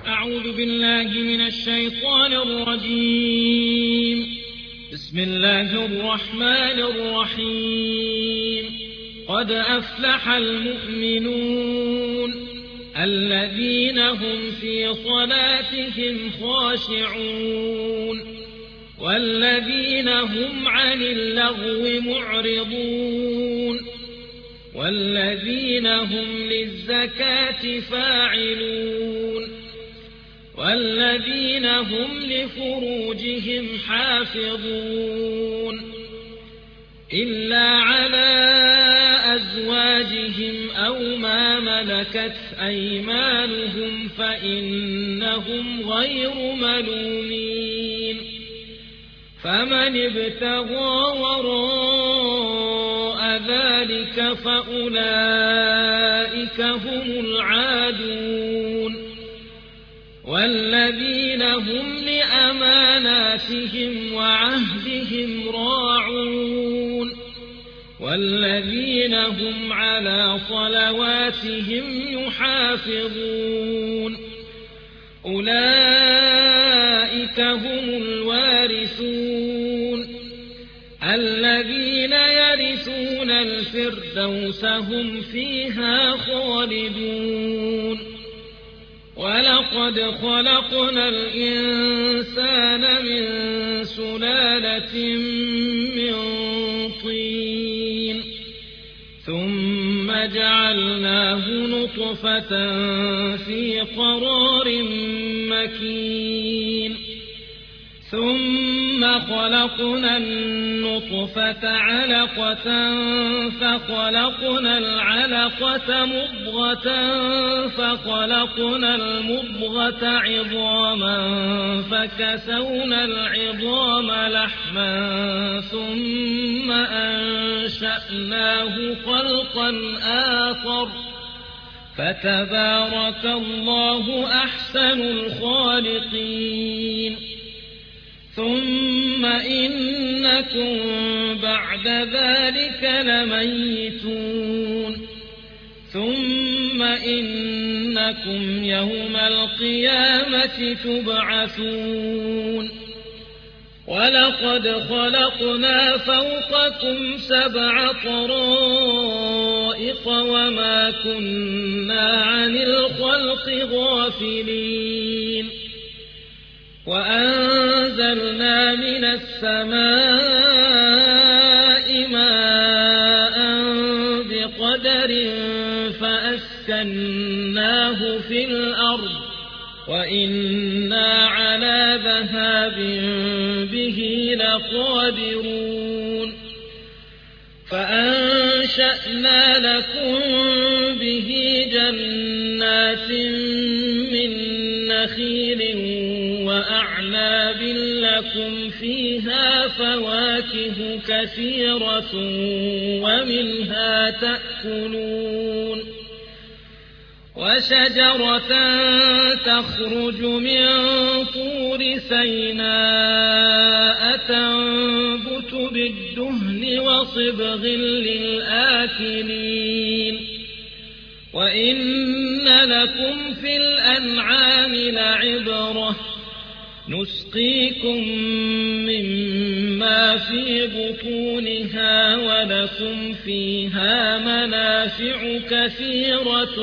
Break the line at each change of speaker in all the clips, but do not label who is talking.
أعوذ بالله من الشيطان الرجيم. بسم الله الرحمن الرحيم. قد أفلح المؤمنون الذين هم في صلاتهم خاشعون والذين هم عن اللغو معرضون والذين هم للزكاة فاعلون والذين هم لفروجهم حافظون إلا على أزواجهم أو ما ملكت أيمانهم فإنهم غير ملومين فمن ابتغى وراء ذلك فأولئك هم العادون والذين هم لأماناتهم وعهدهم راعون والذين هم على صلواتهم يحافظون أولئك هم الوارثون الذين يرثون الفردوس هم فيها خالدون ولقد خلقنا الإنسان من سلالة من طين ثم جعلناه نطفة في قرار مكين ثم خلقنا النطفة علقة فخلقنا العلقة مضغة فخلقنا المضغة عظاما فكسونا العظام لحما ثم أنشأناه خلقا آخر فتبارك الله أحسن الخالقين ثم إنكم بعد ذلك لميتون ثم إنكم يوم القيامة تبعثون ولقد خلقنا فوقكم 7 طرائق وما كنا عن الخلق غافلين وأنزلنا من السماء ماء بقدر فأسكناه في الأرض وإنا على ذهاب به لقادرون فأنشأنا لكم به جنات من نخيل وأعناب لكم فيها فواكه كثيرة ومنها تأكلون وشجرة تخرج من طور سيناء تنبت بالدهن وصبغ للآكلين وإن لكم في الأنعام لعبرة نسقيكم مما في بطونها ولكم فيها منافع كثيرة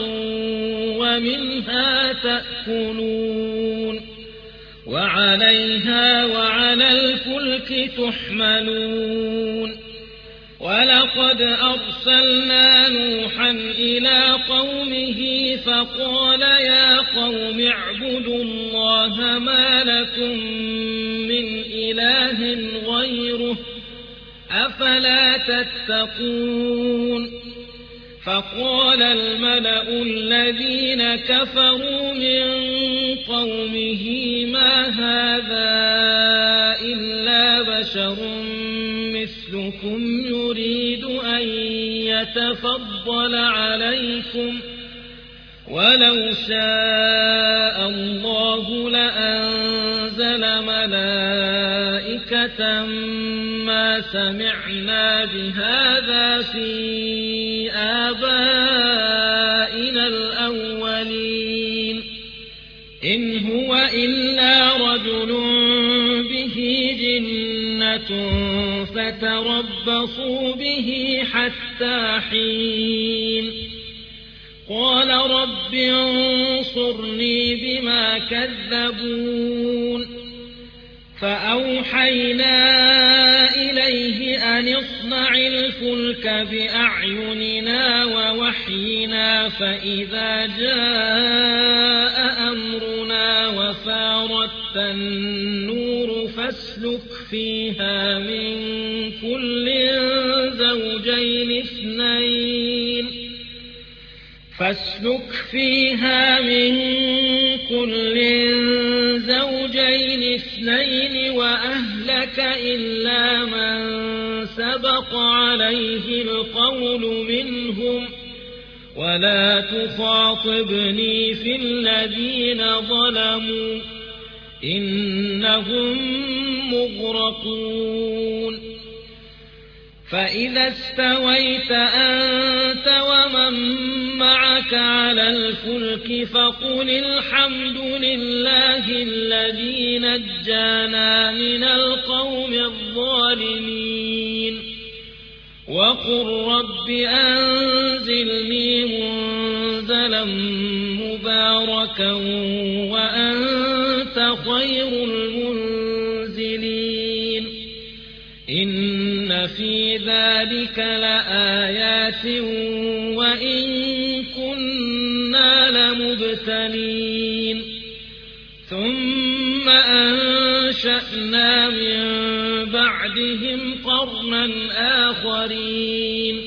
ومنها تأكلون وعليها وعلى الفلك تحملون ولقد أرسلنا نوحا إلى قومه فقال يا قوم اعبدوا الله ما لكم من إله غيره أفلا تتقون فقال الملأ الذين كفروا من قومه ما هذا إلا بشر مثلكم يريد أن يتفضل عليكم ولو شاء الله لأنزل ملائكة ما سمعنا بهذا في آبائنا الأولين إن هو إلا رجل به جنة فتربصوا به حتى حين قال رب انصرني بما كذبون فأوحينا إليه أن اصنع الفلك بأعيننا ووحينا فإذا جاء أمرنا وفارت النور فاسلك فيها من كل زوجين اثنين وأهلك إلا من سبق عليه القول منهم ولا تخاطبني في الذين ظلموا إنهم مغرقون فإذا استويت أنت ومن معك على الفلك فقل الحمد لله الذي نجانا من القوم الظالمين وقل رب أنزلني منزلا مباركا وأنت خير المنزلين إن في ذلك لآيات وإن كنا لمبتلين ثم أنشأنا من بعدهم قرنا آخرين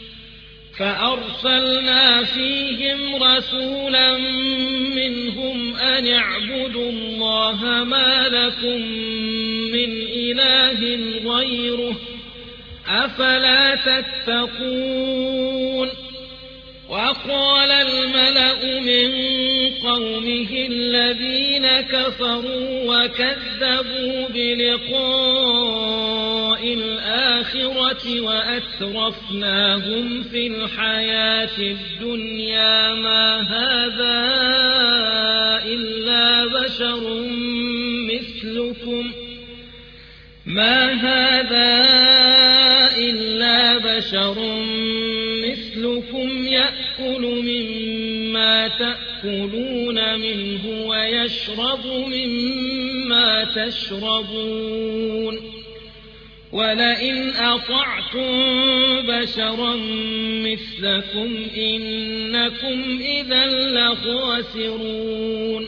فأرسلنا فيهم رسولا منهم أن اعبدوا الله ما لكم من إله غيره أفلا تتقون وقال الملأ من قومه الذين كفروا وكذبوا بلقاء الآخرة وأترفناهم في الحياة الدنيا ما هذا إلا بشر مثلكم يأكل مما تأكلون منه ويشرب مما تشربون ولئن أطعتم بشرا مثلكم إنكم إذا لخاسرون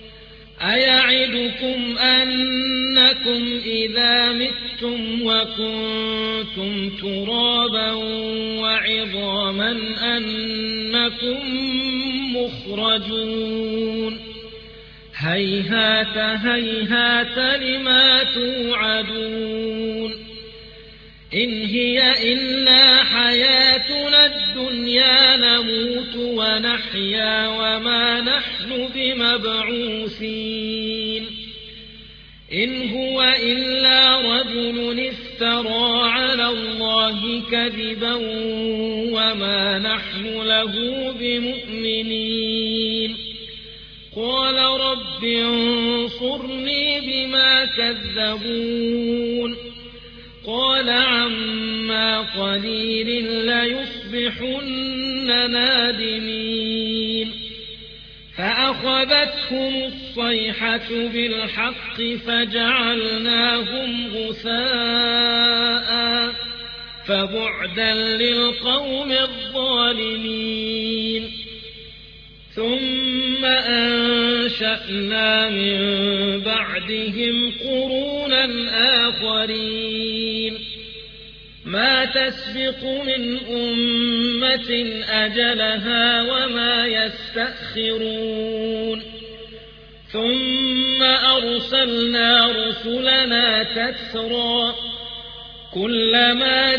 أيعدكم أنكم إذا متم وكنتم ترابا وعظاما أنكم مخرجون هيهات هيهات لما توعدون إن هي إلا حياتنا الدنيا نموت ونحيا وما نحن بمبعوثين إن هو إلا رجل افترى على الله كذبا وما نحن له بمؤمنين قال رب انصرني بما كذبون قال عما قليل ليصبحن نادمين فأخذتهم الصيحة بالحق فجعلناهم غثاء فبعدا للقوم الظالمين ثم أنشأنا من بعدهم قرونا آخرين ما تسبق من أمة أجلها وما يستأخرون ثم أرسلنا رسلنا تترى كلما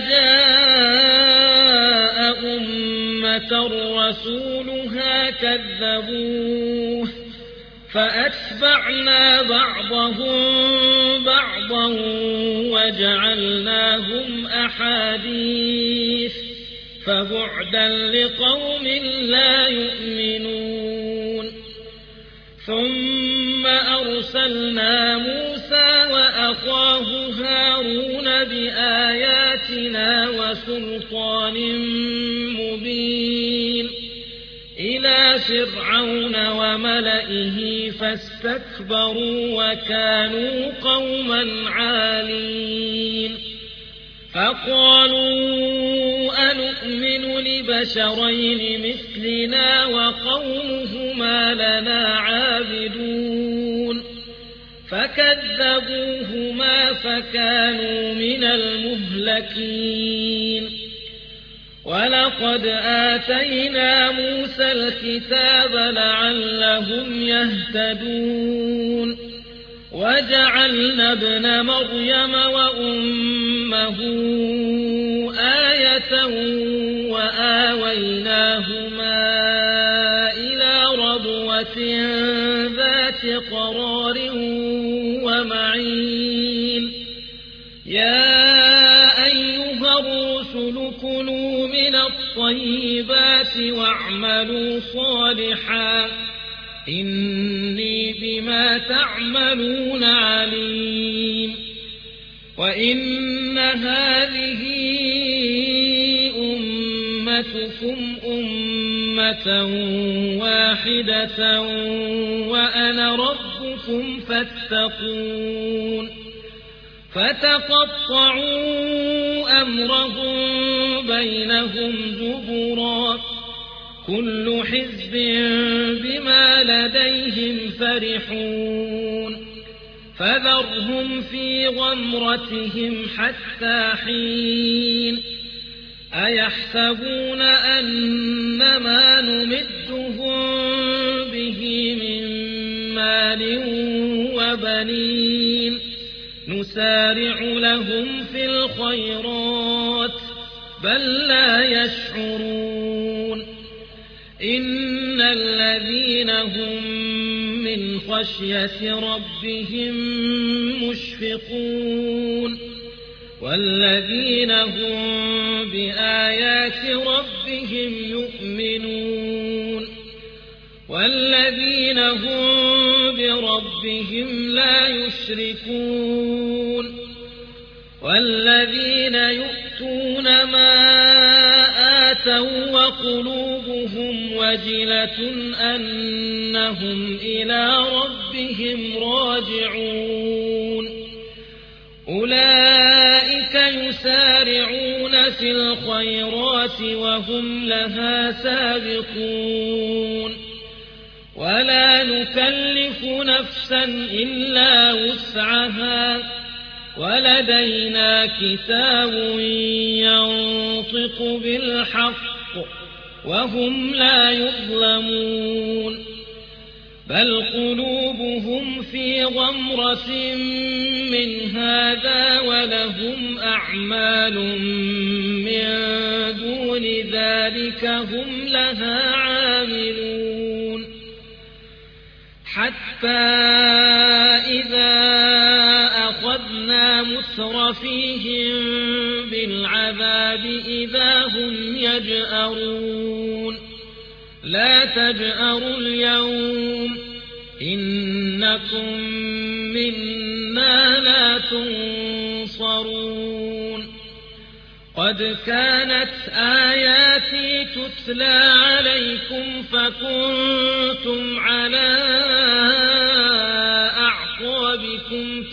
جاء أمة رسولها كذبوه فأتبعنا بعضهم بعضا وجعلناهم أحاديث فبعدا لقوم لا يؤمنون ثم أرسلنا موسى وأخاه هارون بآياتنا وسلطان مبين إلى فرعون وملئه فاستكبروا وكانوا قوما عالين فقالوا أنؤمن لبشرين مثلنا وقومهما لنا عابدون فكذبوهما فكانوا من المهلكين ولقد آتينا موسى الكتاب لعلهم يهتدون وجعلنا ابن مريم وأمه آية وآويناهما إلى ربوة ذات قرار ومعين يا أيها الرسل كلوا من الطيبات واعملوا صالحا إني بما تعملون عليم وإن هذه أمتكم أمة واحدة وأنا ربكم فاتقون فتقطعوا أمرهم بينهم زبرا كل حزب بما لديهم فرحون فذرهم في غمرتهم حتى حين أيحسبون أنما نمدهم به من مال وبنين نسارع لهم في الخيرات بل لا يشعرون إن الذين هم من خشية ربهم مشفقون والذين هم بآيات ربهم يؤمنون والذين هم بربهم لا يشركون والذين يؤتون ما آتوا وقلوبهم وجلة أنهم إلى ربهم راجعون أولئك يسارعون في الخيرات وهم لها سابقون ولا نكلف نفسا إلا وسعها ولدينا كتاب ينطق بالحق وهم لا يظلمون بل قلوبهم في غمرة من هذا ولهم أعمال من دون ذلك هم لها عاملون حتى إذا أخذنا مترفيهم بالعذاب إذا هم يجأرون لا تجأروا اليوم إنكم منا لا تنصرون قد كانت آياتي تتلى عليكم فكنتم على أعقابكم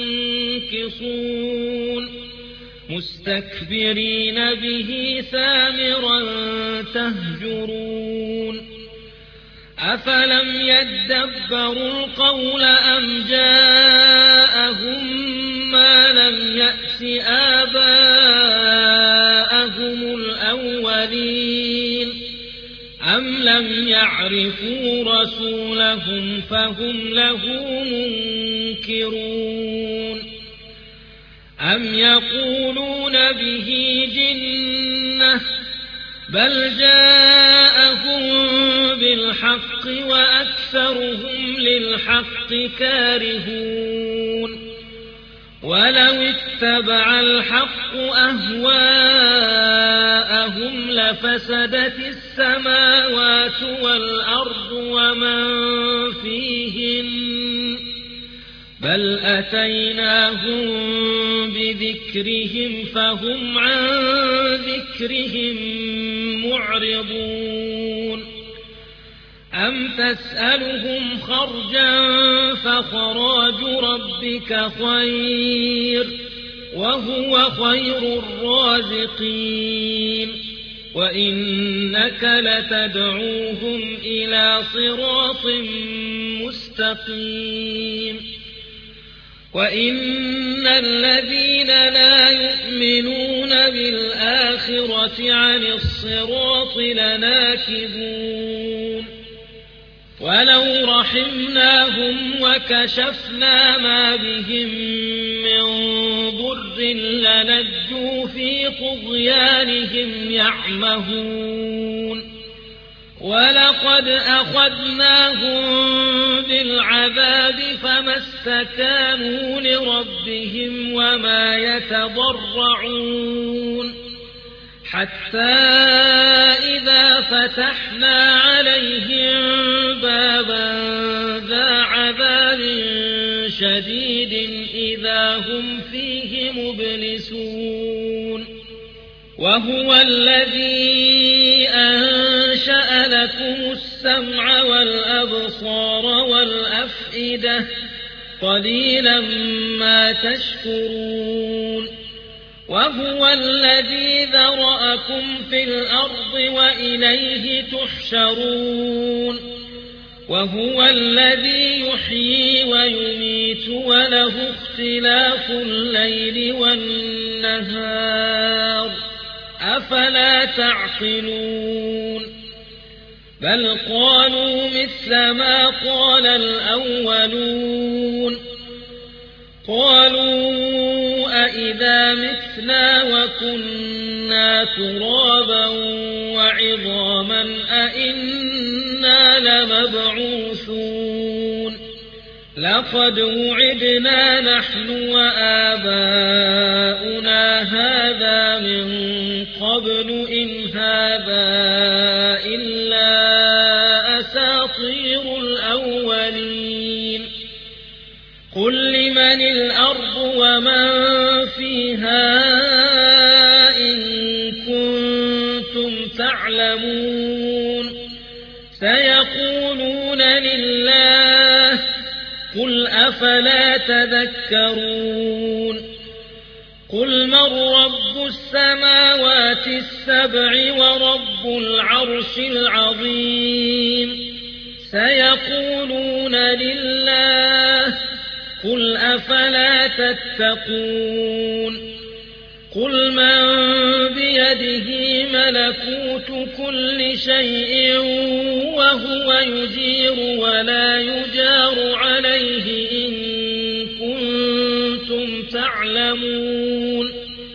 تنكصون مستكبرين به سامرا تهجرون أفلم يدبروا القول أم جاءهم ما لم يأت آباءهم الأولين أم لم يعرفوا رسولهم فهم له منكرون أم يقولون به جنة بل جاءهم بالحق وأكثرهم للحق كارهون ولو اتبع الحق أهواءهم لفسدت السماوات والأرض ومن فيهن بل أتيناهم بذكرهم فهم عن ذكرهم معرضون أم تسألهم خرجا فخراج ربك خير وهو خير الرازقين وإنك لتدعوهم إلى صراط مستقيم وإن الذين لا يؤمنون بالآخرة عن الصراط لناكبون ولو رحمناهم وكشفنا ما بهم من ضر لنجوا في طغيانهم يعمهون ولقد أخذناهم بالعذاب فما استكانوا لربهم وما يتضرعون حتى إذا فتحنا عليهم بابا ذا عذاب شديد إذا هم فيه مبلسون وهو الذي أنشأ لكم السمع والأبصار والأفئدة قليلا ما تشكرون وهو الذي ذرأكم في الأرض وإليه تحشرون وهو الذي يحيي ويميت وله اختلاف الليل والنهار أفلا تعقلون بل قالوا مثل ما قال الأولون قالوا أئذا متنا وكنا ترابا وعظاما أئنا لمبعوثون لقد وعدنا نحن وآباؤنا هذا من قبل إن هذا إلا أساطير الأولين قل لمن الأرض ومن فيها إن كنتم تعلمون سيقولون لله قل أفلا تذكرون قل من رب السماوات السبع ورب العرش العظيم سيقولون لله قل أفلا تتقون قل من بيده ملكوت كل شيء وهو يجير ولا يجار عليه إن كنتم تعلمون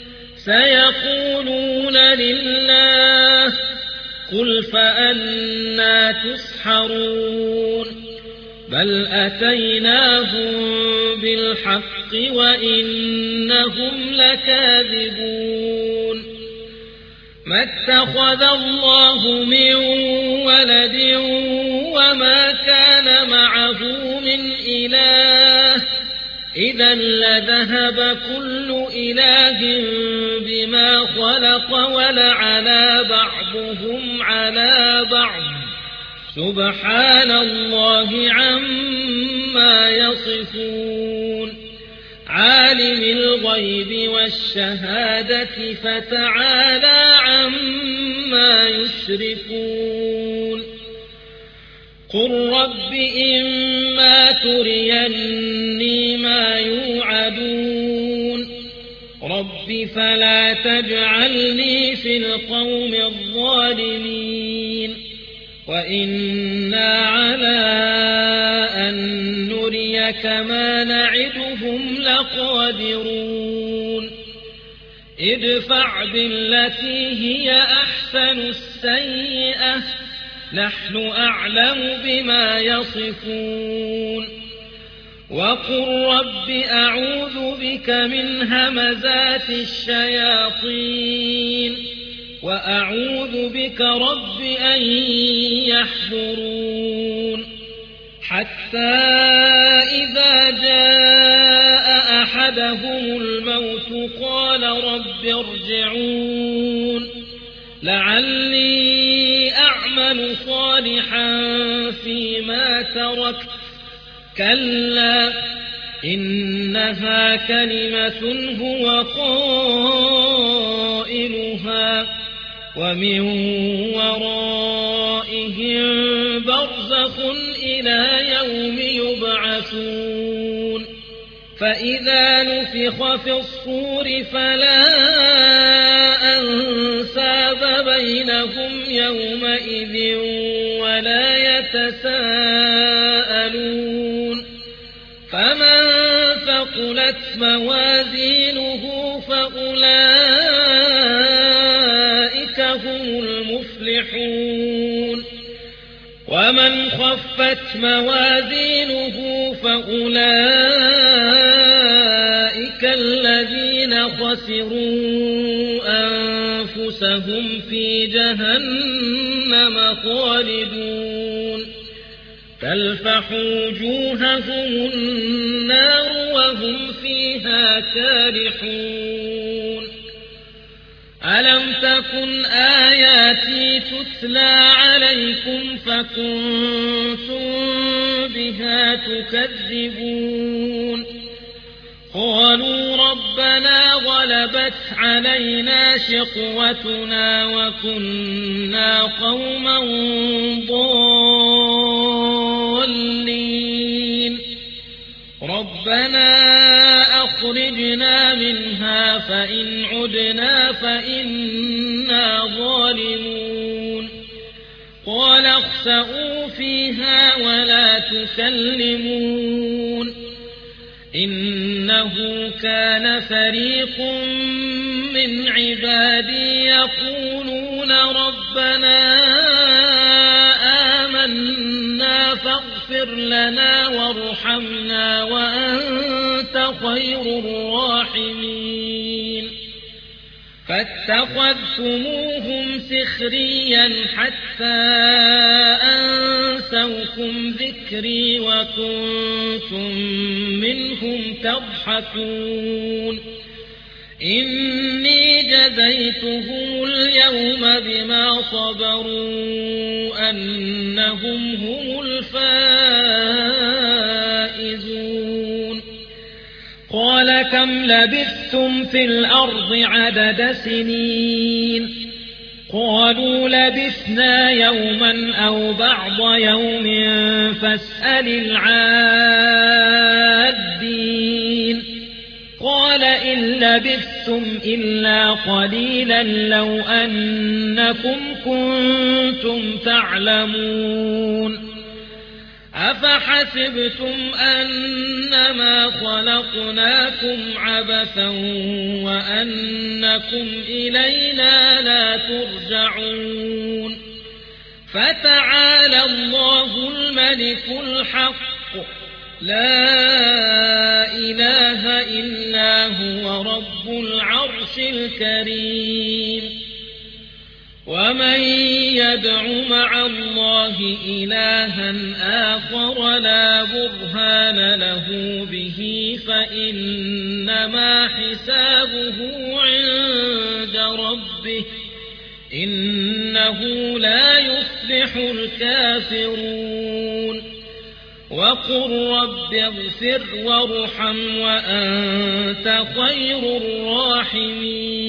سيقولون لله قل فأنى تسحرون بل أتيناهم بالحق وإنهم لكاذبون ما اتخذ الله من ولد وما كان معه من إله إذا لذهب كل إله بما خلق ولعلى بعضهم على بعض سبحان الله عما يصفون عالم الغيب والشهادة فتعالى عما يشركون قل رب إما تريني ما يوعدون رب فلا تجعلني في القوم الظالمين وإنا على أن نريك ما نعدهم لقادرون ادفع بالتي هي أحسن السيئة نحن أعلم بما يصفون وقل رب أعوذ بك من همزات الشياطين وأعوذ بك رب أن يحضرون حتى إذا جاء أحدهم الموت قال رب ارجعون لعلي أعمل صالحا فيما تركت كلا إنها كلمة هو قائلها ومن ورائهم برزخ إلى يوم يبعثون فإذا نفخ في الصور فلا أنساب بينهم يومئذ ولا يتساءلون فمن ثقلت موازينه فأولئك هم المفلحون ومن خفت موازينه فأولئك الذين خسروا أنفسهم في جهنم خالدون تلفح وجوههم النار وهم فيها كارحون ألم تكن آياتي تتلى عليكم فكنتم بها تكذبون قالوا ربنا غلبت علينا شقوتنا وكنا قوما ضالين ربنا أخرجنا منها فإن عدنا فإنا ظالمون قال اخسئوا فيها ولا تكلمون إنه كان فريق من عبادي يقولون ربنا آمنا فاغفر لنا وارحمنا وأنت خير الراحمين فاتخذتموهم سخريا حتى أنسوكم ذكري وكنتم منهم تضحكون إني جزيتهم اليوم بما صبروا أنهم هم الفائزون قال كم لبثتم في الأرض عدد سنين قالوا لبثنا يوما أو بعض يوم فاسأل العادين قال إن لبثتم إلا قليلا لو أنكم كنتم تعلمون أفحسبتم أنما خلقناكم عبثا وأنكم إلينا لا ترجعون فتعالى الله الملك الحق لا إله إلا هو رب العرش الكريم ومن يدع مع الله إلها آخر لا برهان له به فإنما حسابه عند ربه إنه لا يفلح الكافرون وقل رب اغفر وارحم وأنت خير الراحمين